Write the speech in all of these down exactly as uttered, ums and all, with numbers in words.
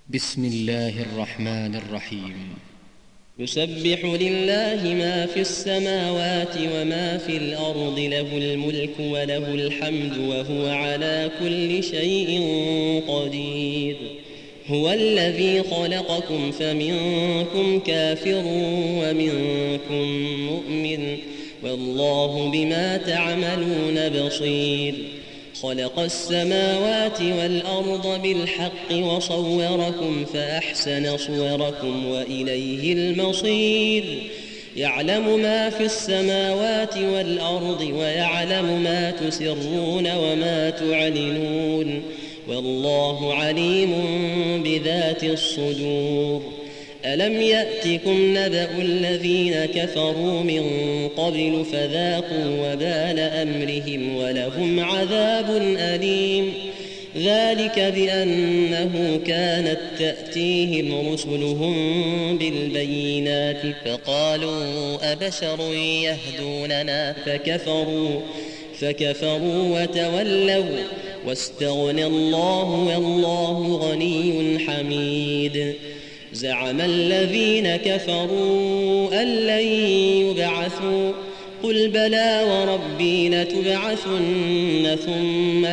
بسم الله الرحمن الرحيم. يسبح لله ما في السماوات وما في الأرض، له الملك وله الحمد وهو على كل شيء قدير. هو الذي خلقكم فمنكم كافر ومنكم مؤمن، والله بما تعملون بصير. خلق السماوات والأرض بالحق وصوركم فأحسن صوركم وإليه المصير. يعلم ما في السماوات والأرض ويعلم ما تسرون وما تعلنون، والله عليم بذات الصدور. ألم يأتكم نبأ الذين كفروا من قبل فذاقوا وبال أمرهم ولهم عذاب أليم. ذلك بأنه كانت تأتيهم رسلهم بالبينات فقالوا أبشر يهدوننا فكفروا فكفروا وتولوا واستغنى الله والله غني حميد. زعم الذين كفروا أن لن يبعثوا، قل بلى وربي لتبعثن ثم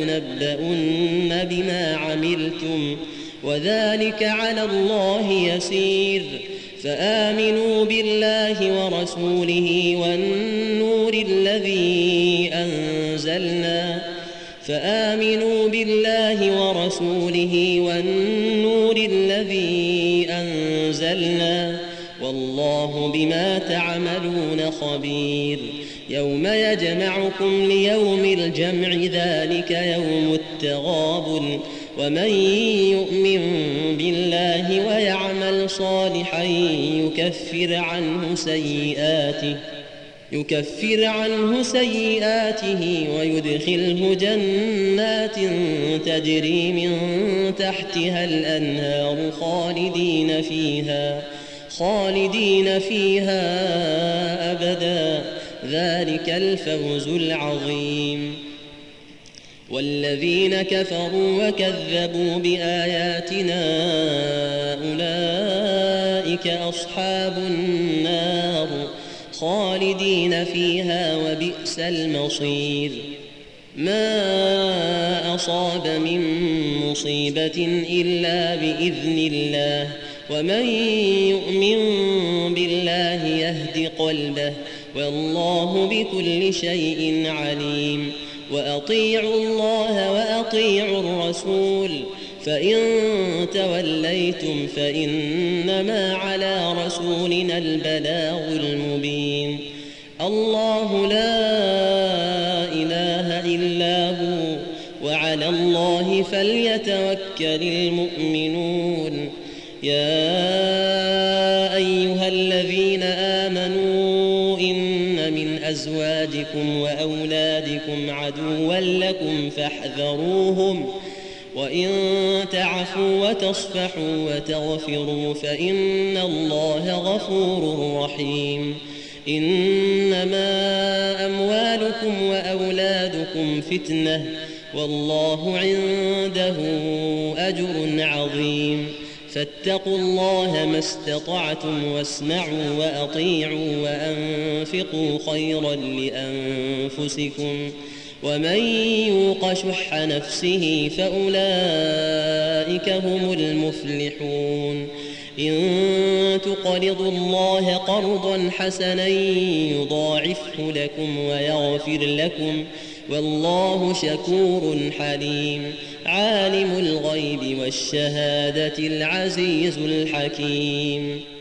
لتنبؤن بما عملتم وذلك على الله يسير. فآمنوا بالله ورسوله والنور الذي أنزلنا فآمنوا بالله ورسوله والنور الذي أنزلنا والله بما تعملون خبير. يوم يجمعكم ليوم الجمع ذلك يوم التغابن، ومن يؤمن بالله ويعمل صالحا يكفر عنه سيئاته يكفر عنه سيئاته ويدخله جنات تجري من تحتها الأنهار خالدين فيها خالدين فيها أبدا، ذلك الفوز العظيم. والذين كفروا وكذبوا بآياتنا أولئك أصحاب النار خالدين فيها وبئس المصير. ما أصاب من مصيبة إلا بإذن الله، ومن يؤمن بالله يهد قلبه والله بكل شيء عليم. وأطيعوا الله وأطيعوا الرسول، فإن توليتم فإنما على رسولنا البلاغ المبين. الله لا إله إلا هو وعلى الله فليتوكل المؤمنون. يا أيها الذين آمنوا إن من أزواجكم وأولادكم عدوا لكم فاحذروهم، وإن تعفوا وتصفحوا وتغفروا فإن الله غفور رحيم. إنما أموالكم وأولادكم فتنة والله عنده أجر عظيم. فاتقوا الله ما استطعتم واسمعوا وأطيعوا وأنفقوا خيرا لأنفسكم، ومن يوق شح نفسه فأولئك هم المفلحون. إن تقرضوا الله قرضا حسنا يضاعفه لكم ويغفر لكم والله شكور حليم. عالم الغيب والشهادة العزيز الحكيم.